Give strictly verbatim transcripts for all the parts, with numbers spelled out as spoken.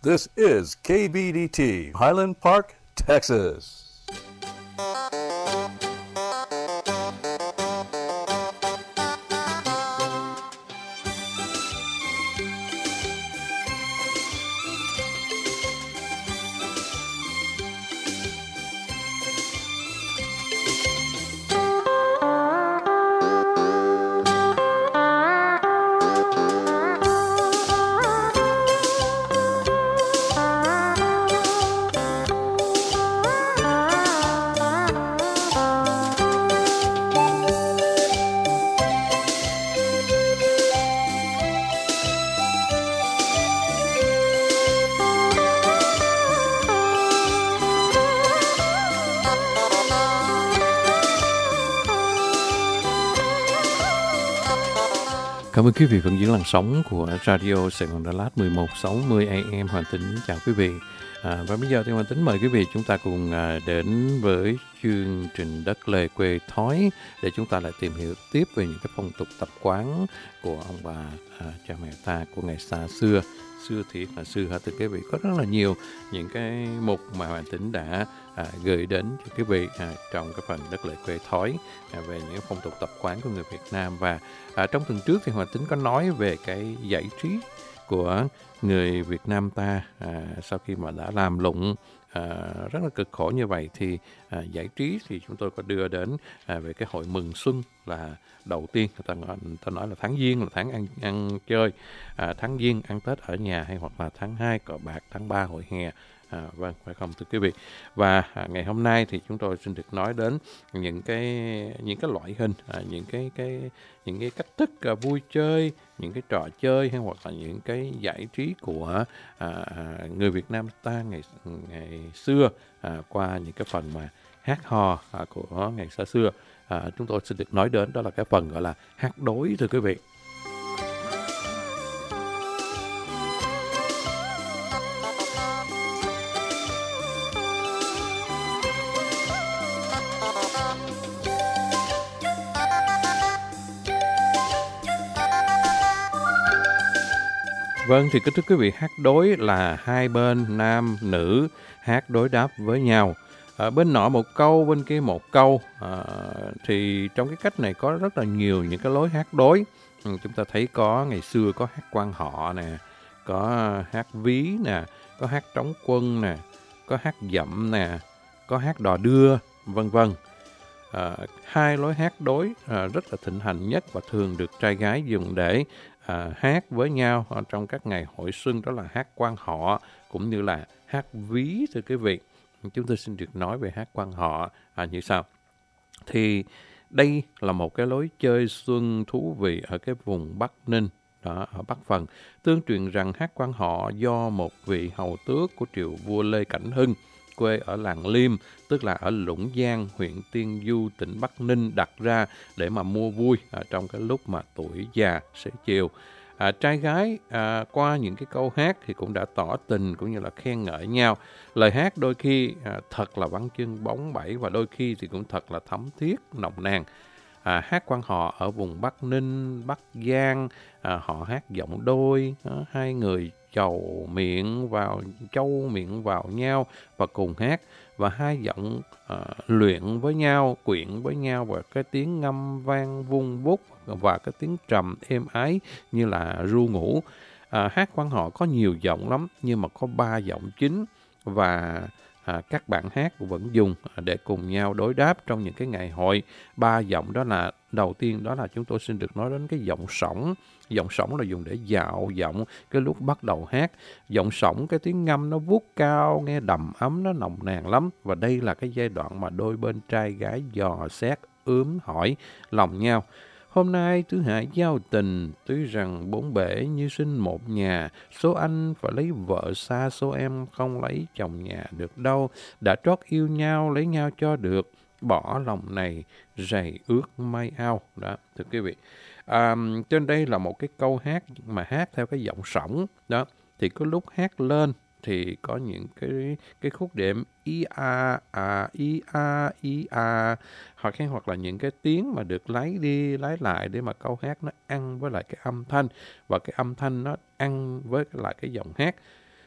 This is K B D T, Highland Park, Texas. Cảm ơn quý vị vẫn giữ làn sóng của Radio Sài Gòn Đà Lạt mười một sáu mươi A M Hoàn Tính chào quý vị. À, và bây giờ thì Hoàn Tính mời quý vị chúng ta cùng à, đến với chương trình Đất Lề Quê Thói để chúng ta lại tìm hiểu tiếp về những cái phong tục tập quán của ông bà à, cha mẹ ta của ngày xa xưa. Xưa thiệt là xưa hả thưa quý vị, có rất là nhiều những cái mục mà Hoàn Tính đã à, gửi đến cho quý vị à, trong cái phần Đất Lề Quê Thói à, về những phong tục tập quán của người Việt Nam. Và à, trong tuần trước thì Hoàn Tính có nói về cái giải trí của người Việt Nam ta à, sau khi mà đã làm lụng à, rất là cực khổ như vậy thì à, giải trí thì chúng tôi có đưa đến à, về cái hội mừng xuân là đầu tiên, người ta nói, người ta nói là tháng Giêng là tháng ăn ăn chơi, à, tháng Giêng ăn Tết ở nhà, hay hoặc là tháng hai cờ bạc, tháng ba hội hè. À, vâng, phải không thưa quý vị? Và à, ngày hôm nay thì chúng tôi xin được nói đến những cái những cái loại hình, à, những cái cái những cái cách thức à, vui chơi, những cái trò chơi hay hoặc là những cái giải trí của à, à, người Việt Nam ta ngày ngày xưa à, qua những cái phần mà hát hò à, của ngày xa xưa. À, chúng tôi xin được nói đến đó là cái phần gọi là hát đối thưa quý vị. Vâng, thì kính thưa quý vị, hát đối là hai bên nam nữ hát đối đáp với nhau. À, bên nọ một câu, bên kia một câu. À, thì trong cái cách này có rất là nhiều những cái lối hát đối. Ừ, chúng ta thấy có ngày xưa có hát quan họ nè, có hát ví nè, có hát trống quân nè, có hát dậm nè, có hát đò đưa, vân vân. À, hai lối hát đối à, rất là thịnh hành nhất và thường được trai gái dùng để à, hát với nhau trong các ngày hội xuân, đó là hát quan họ cũng như là hát ví thưa quý vị. Chúng tôi xin được nói về hát quan họ à, như sau. Thì đây là một cái lối chơi xuân thú vị ở cái vùng Bắc Ninh, đó, ở Bắc Phần. Tương truyền rằng hát quan họ do một vị hầu tước của triều vua Lê Cảnh Hưng, quê ở làng Liêm, tức là ở Lũng Giang, huyện Tiên Du, tỉnh Bắc Ninh đặt ra để mà mua vui à, trong cái lúc mà tuổi già sẽ chiều. À, trai gái à, qua những cái câu hát thì cũng đã tỏ tình cũng như là khen ngợi nhau. Lời hát đôi khi à, thật là văn chương bóng bẩy và đôi khi thì cũng thật là thấm thiết nồng nàn. À, hát quan họ ở vùng Bắc Ninh, Bắc Giang, à, họ hát giọng đôi, à, hai người chầu miệng vào châu miệng vào nhau và cùng hát, và hai giọng à, luyện với nhau, quyện với nhau, và cái tiếng ngâm vang vun vút và cái tiếng trầm êm ái như là ru ngủ. À, hát quan họ có nhiều giọng lắm nhưng mà có ba giọng chính, và à, các bạn hát vẫn dùng để cùng nhau đối đáp trong những cái ngày hội. Ba giọng đó là, đầu tiên đó là chúng tôi xin được nói đến cái giọng sổng. Giọng sổng là dùng để dạo giọng cái lúc bắt đầu hát. Giọng sổng cái tiếng ngâm nó vuốt cao, nghe đầm ấm, nó nồng nàn lắm. Và đây là cái giai đoạn mà đôi bên trai gái dò xét, ướm hỏi lòng nhau. Hôm nay tứ hải giao tình, tuy rằng bốn bể như sinh một nhà. Số anh phải lấy vợ xa, số em không lấy chồng nhà được đâu. Đã trót yêu nhau, lấy nhau cho được. Bỏ lòng này, rầy ướt may ao. Đó, thưa quý vị. À, trên đây là một cái câu hát mà hát theo cái giọng sổng. Đó, thì có lúc hát lên thì có những cái cái khúc đệm i a a i a i a, hoặc hay hoặc là những cái tiếng mà được lấy đi lấy lại để mà câu hát nó ăn với lại cái âm thanh, và cái âm thanh nó ăn với lại cái giọng hát.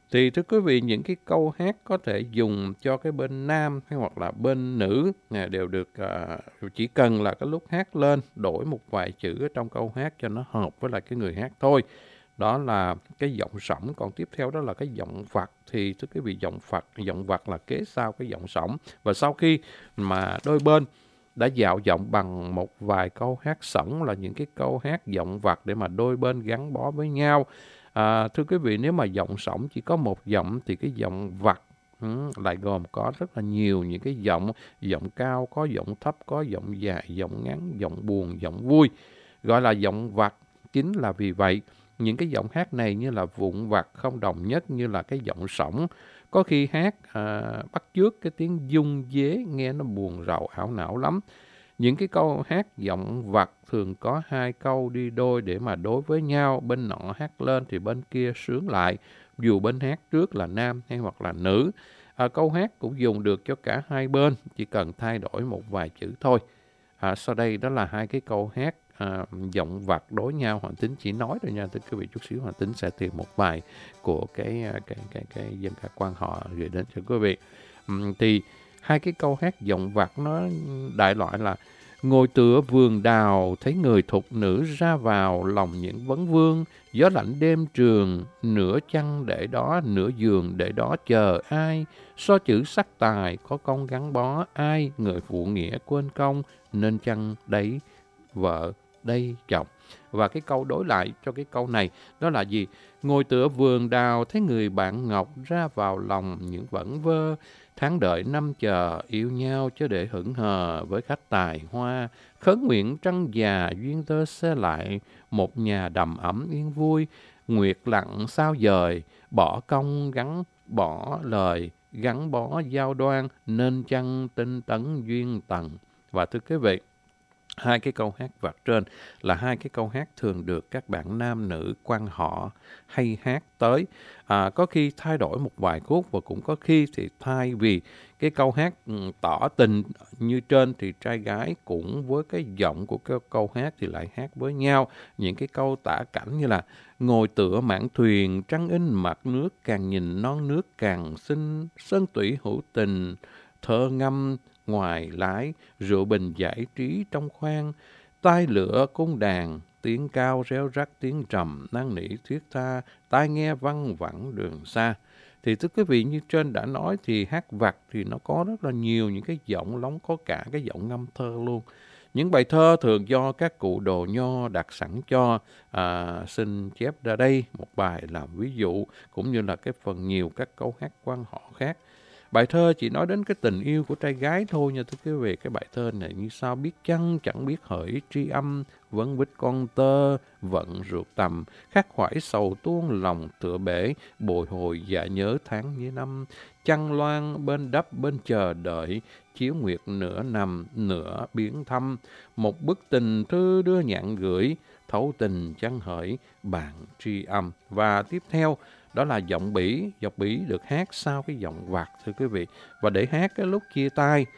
Thì thưa quý vị, những cái câu hát có thể dùng cho cái bên nam hay hoặc là bên nữ nè, đều được, à, chỉ cần là cái lúc hát lên đổi một vài chữ ở trong câu hát cho nó hợp với lại cái người hát thôi. Đó là cái giọng sẩm. Còn tiếp theo đó là cái giọng vặt. Thì thưa quý vị, giọng vặt, giọng vặt là kế sau cái giọng sẩm. Và sau khi mà đôi bên đã dạo giọng bằng một vài câu hát sẩm, là những cái câu hát giọng vặt để mà đôi bên gắn bó với nhau. À, thưa quý vị, nếu mà giọng sẩm chỉ có một giọng thì cái giọng vặt ừ, lại gồm có rất là nhiều những cái giọng. Giọng cao, có giọng thấp, có giọng dài, giọng ngắn, giọng buồn, giọng vui. Gọi là giọng vặt chính là vì vậy. Những cái giọng hát này như là vụn vặt, không đồng nhất như là cái giọng sẩm. Có khi hát à, bắt chước cái tiếng dung dế nghe nó buồn rầu ảo não lắm. Những cái câu hát giọng vặt thường có hai câu đi đôi để mà đối với nhau. Bên nọ hát lên thì bên kia sướng lại, dù bên hát trước là nam hay hoặc là nữ. À, câu hát cũng dùng được cho cả hai bên, chỉ cần thay đổi một vài chữ thôi. À, sau đây đó là hai cái câu hát à, giọng vặt đối nhau. Hoàng Tính chỉ nói rồi nha, thưa quý vị. Chút xíu Hoàng Tính sẽ tìm một bài của cái cái cái cái, cái dân ca quan họ gửi đến cho quý vị. Uhm, thì hai cái câu hát giọng vặt nó đại loại là: ngồi tựa vườn đào, thấy người thục nữ ra vào, lòng những vấn vương, gió lạnh đêm trường, nửa chăn để đó, nửa giường để đó chờ ai, so chữ sắc tài, có công gắn bó ai, người phụ nghĩa quên công, nên chăng đấy vợ, đây chồng. Và cái câu đối lại cho cái câu này đó là gì? Ngồi tựa vườn đào, thấy người bạn ngọc ra vào lòng những vẫn vơ, tháng đợi năm chờ, yêu nhau chớ để hững hờ với khách tài hoa. Khấn nguyện trăng già, duyên tơ xe lại, một nhà đầm ấm yên vui. Nguyệt lặng sao dời, bỏ công gắn bỏ lời, gắn bó giao đoan, nên chăng tinh tấn duyên tầng. Và thưa quý vị, hai cái câu hát vặt trên là hai cái câu hát thường được các bạn nam nữ quan họ hay hát tới. À, có khi thay đổi một vài khúc và cũng có khi thì thay vì cái câu hát um, tỏ tình như trên thì trai gái cũng với cái giọng của cái câu hát thì lại hát với nhau. Những cái câu tả cảnh như là: ngồi tựa mạn thuyền, trăng in mặt nước, càng nhìn non nước càng xinh, sơn tủy hữu tình, thơ ngâm ngoài lái, rượu bình giải trí trong khoang, tai lửa cung đàn, tiếng cao réo rắt, tiếng trầm năn nỉ thuyết tha, tai nghe văng vẳng đường xa. Thì thưa quý vị, như trên đã nói thì hát vặt thì nó có rất là nhiều những cái giọng lóng, có cả cái giọng ngâm thơ luôn. Những bài thơ thường do các cụ đồ nho đặt sẵn cho, à, xin chép ra đây một bài làm ví dụ, cũng như là cái phần nhiều các câu hát quan họ khác. Bài thơ chỉ nói đến cái tình yêu của trai gái thôi nha thưa quý vị. Cái bài thơ này như sau: biết chăng chẳng biết hỡi tri âm, vẫn vít con tơ, vận ruột tầm, khắc khoải sầu tuôn lòng tựa bể, bồi hồi dạ nhớ tháng như năm. Trăng loan bên đắp bên chờ đợi, chiếu nguyệt nửa nằm nửa biến thăm. Một bức tình thư đưa nhạn gửi, thấu tình chăng hỡi bạn tri âm. Và tiếp theo đó là giọng bỉ. Giọng bỉ được hát sau cái giọng vặt thưa quý vị. Và để hát cái lúc chia tay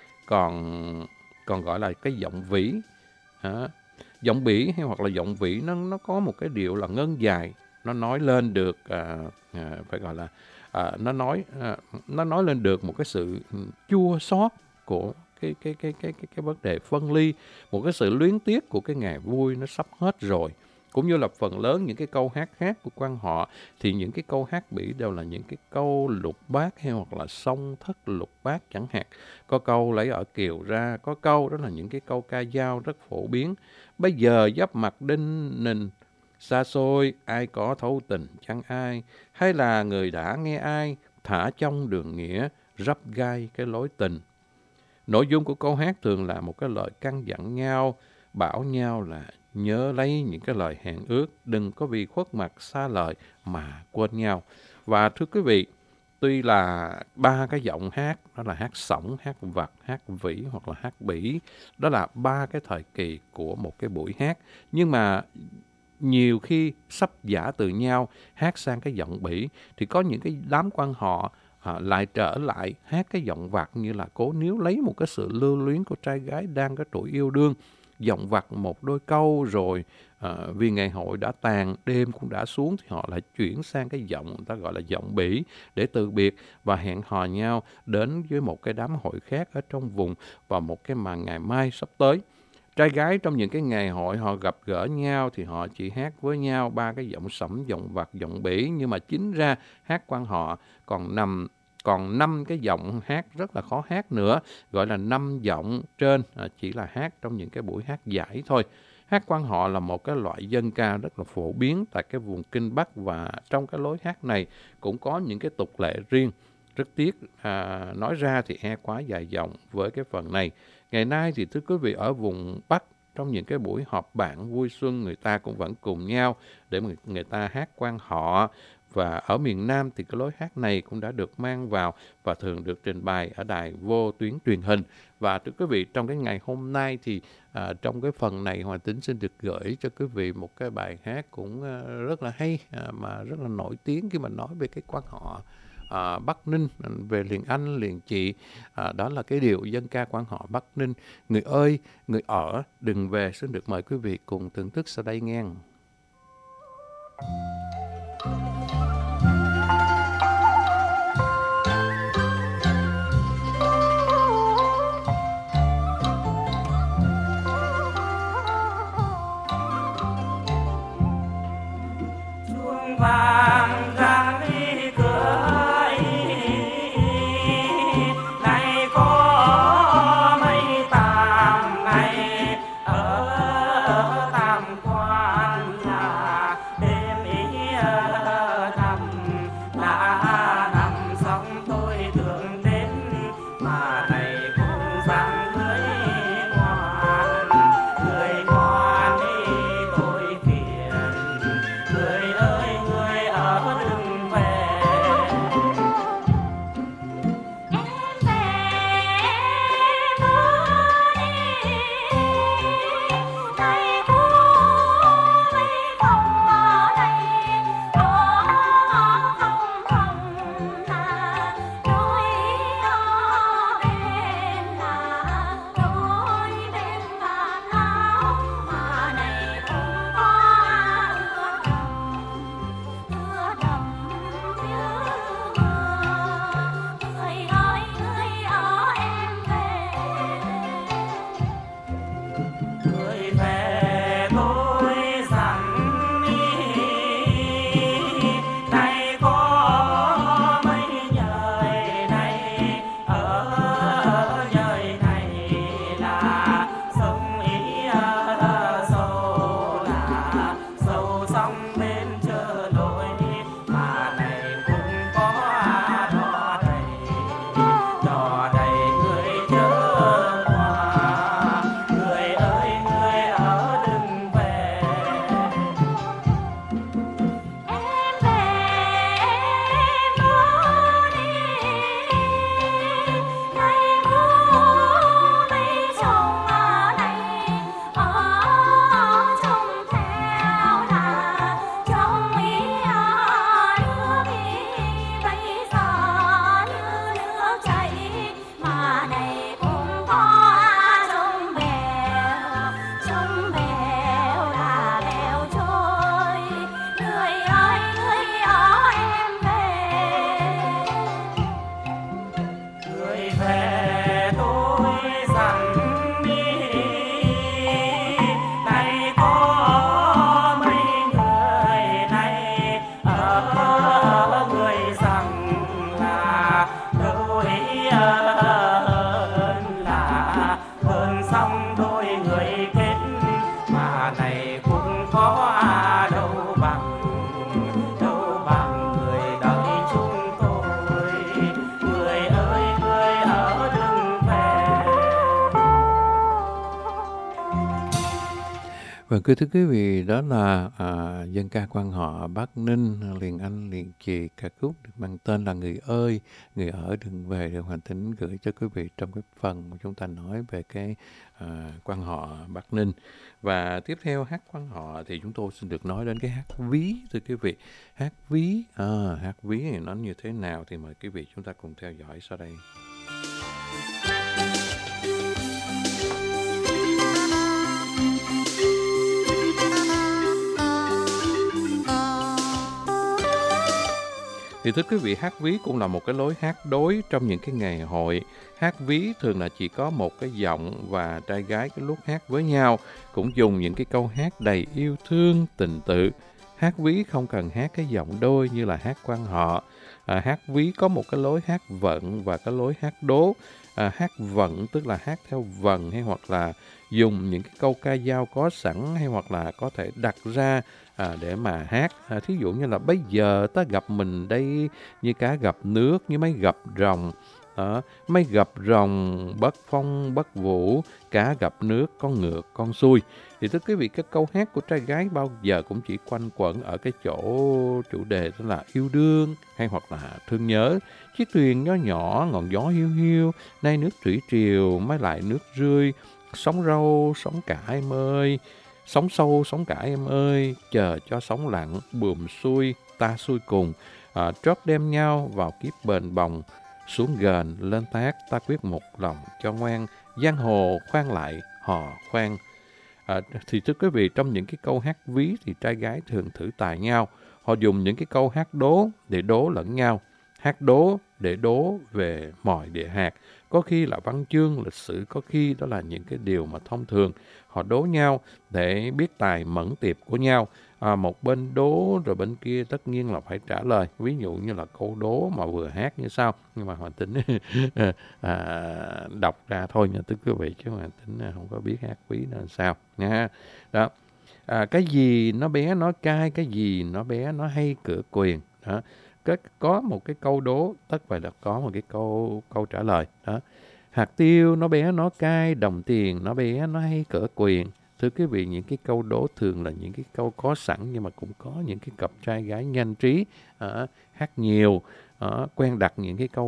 còn còn gọi là cái giọng vĩ. À, giọng bỉ hay hoặc là giọng vĩ nó nó có một cái điệu là ngân dài, nó nói lên được à, à, phải gọi là à, nó nói à, nó nói lên được một cái sự chua xót của cái cái cái cái cái cái vấn đề phân ly, một cái sự luyến tiếc của cái ngày vui nó sắp hết rồi. Cũng như là phần lớn những cái câu hát khác của quan họ thì những cái câu hát bỉ đều là những cái câu lục bát hay hoặc là song thất lục bát chẳng hạn. Có câu lấy ở kiều ra, có câu đó là những cái câu ca dao rất phổ biến. Bây giờ giáp mặt đinh nình, xa xôi ai có thấu tình chẳng ai, hay là người đã nghe ai thả trong đường nghĩa, rắp gai cái lối tình. Nội dung của câu hát thường là một cái lời căn dặn nhau, bảo nhau là nhớ lấy những cái lời hẹn ước, đừng có vì khuất mặt xa lời mà quên nhau. Và thưa quý vị, tuy là ba cái giọng hát, đó là hát sổng, hát vặt, hát vĩ hoặc là hát bỉ, đó là ba cái thời kỳ của một cái buổi hát. Nhưng mà nhiều khi sắp giả từ nhau hát sang cái giọng bỉ thì có những cái đám quan họ à, lại trở lại hát cái giọng vặt, như là cố níu lấy một cái sự lưu luyến của trai gái đang có tuổi yêu đương. giọng vặt một đôi câu rồi à, vì ngày hội đã tàn, đêm cũng đã xuống thì họ lại chuyển sang cái giọng người ta gọi là giọng bỉ để từ biệt và hẹn hò nhau đến với một cái đám hội khác ở trong vùng vào một cái màn ngày mai sắp tới. Trai gái trong những cái ngày hội họ gặp gỡ nhau thì họ chỉ hát với nhau ba cái giọng sẩm, giọng vặt, giọng bỉ, nhưng mà chính ra hát quan họ còn nằm còn năm cái giọng hát rất là khó hát nữa, gọi là năm giọng trên, à, chỉ là hát trong những cái buổi hát giải thôi. Hát quan họ là một cái loại dân ca rất là phổ biến tại cái vùng Kinh Bắc, và trong cái lối hát này cũng có những cái tục lệ riêng. Rất tiếc, à, nói ra thì e quá dài dòng với cái phần này. Ngày nay thì thưa quý vị, ở vùng Bắc, trong những cái buổi họp bạn vui xuân, người ta cũng vẫn cùng nhau để người, người ta hát quan họ. Và ở miền Nam thì cái lối hát này cũng đã được mang vào và thường được trình bày ở đài vô tuyến truyền hình. Và thưa quý vị, trong cái ngày hôm nay thì à, trong cái phần này Hoàng Tính xin được gửi cho quý vị một cái bài hát cũng à, rất là hay, à, mà rất là nổi tiếng khi mà nói về cái quan họ à, Bắc Ninh, về liền anh liền chị. À, đó là cái điệu dân ca quan họ Bắc Ninh. Người ơi, người ở, đừng về. Xin được mời quý vị cùng thưởng thức sau đây nghe. Vàng rạng đi cửa này có mấy tàm ngày ở Tam Quan là đêm ý thầm đã nằm xong tôi tưởng đến mà này cũng dám cưới quan người quan đi tôi phiền người ơi người ở đừng về em về mưa đi này cô mấy phòng ở đây có không không là đôi ở bên là đôi bên là áo mà này cũng có ưa đầm ưa đầm như mưa người ơi người ở em về người về tôi rằng đi này có mấy nhời này ở nhời này là sông ý sâu là sâu sông bên chợ nổi mà này cũng có đò đầy đò đầy người chớ qua người ơi người ở đừng về em về mưa đi này mưa mấy chồng ở đây ở trong theo là trong ý nước ý bây giờ như nước chảy mà này cũng có trong bèo trong bèo là bèo trôi người ơi người ở em về người về tôi rằng đi này có mấy người này ở người rằng là đâu ý hơn là hơn xong đôi người kết mà này cũng có đâu bằng đâu bằng người đợi chúng tôi người ơi người ở đừng về. Vâng, thưa quý vị, đó là à, dân ca quan họ Bắc Ninh, liền anh liền chị, ca khúc được mang tên là Người ơi, người ở đừng về, được Hoàng Tính gửi cho quý vị trong cái phần mà chúng ta nói về cái à, quan họ Bắc Ninh. Và tiếp theo hát quan họ thì chúng tôi xin được nói đến cái hát ví, thưa quý vị. Hát ví, à, hát ví thì nó như thế nào thì mời quý vị chúng ta cùng theo dõi sau đây. Thì thưa quý vị, hát ví cũng là một cái lối hát đối trong những cái ngày hội. Hát ví thường là chỉ có một cái giọng và trai gái cái lúc hát với nhau cũng dùng những cái câu hát đầy yêu thương, tình tự. Hát ví không cần hát cái giọng đôi như là hát quan họ. À, hát ví có một cái lối hát vận và cái lối hát đố. À, hát vận tức là hát theo vần hay hoặc là dùng những cái câu ca dao có sẵn hay hoặc là có thể đặt ra à, để mà hát. À, thí dụ như là bây giờ ta gặp mình đây như cá gặp nước, như mấy gặp rồng. Đó, mấy gặp rồng bất phong bất vũ, cá gặp nước con ngược con xuôi. Thì thưa quý vị, cái câu hát của trai gái bao giờ cũng chỉ quanh quẩn ở cái chỗ chủ đề đó là yêu đương hay hoặc là thương nhớ. Chiếc thuyền nhỏ nhỏ, ngọn gió hiu hiu, nay nước thủy triều, mới lại nước rươi, sóng râu, sóng cả em ơi, sóng sâu, sóng cả em ơi, chờ cho sóng lặng, buồm xuôi, ta xuôi cùng, à, trót đem nhau vào kiếp bền bồng, xuống gần, lên thác, ta quyết một lòng cho ngoan, giang hồ khoan lại, hò khoan. À, thì thưa quý vị, trong những cái câu hát ví thì trai gái thường thử tài nhau. Họ dùng những cái câu hát đố để đố lẫn nhau, hát đố để đố về mọi địa hạt. Có khi là văn chương, lịch sử, có khi đó là những cái điều mà thông thường. Họ đố nhau để biết tài mẫn tiệp của nhau. À, một bên đố rồi bên kia tất nhiên là phải trả lời. Ví dụ như là câu đố mà vừa hát như sau. Nhưng mà Hoàng Tính à, đọc ra thôi nha, thưa quý vị, chứ Hoàng Tính không có biết hát ví nên sao nha. Đó. À, cái gì nó bé nó cay, cái gì nó bé nó hay cửa quyền. Đó. Có một cái câu đố, tất phải là có một cái câu câu trả lời. Đó. Hạt tiêu nó bé nó cay, đồng tiền nó bé nó hay cửa quyền. Thưa quý vị, những cái câu đố thường là những cái câu có sẵn, nhưng mà cũng có những cái cặp trai gái nhanh trí, uh, hát nhiều, uh, quen đặt những cái câu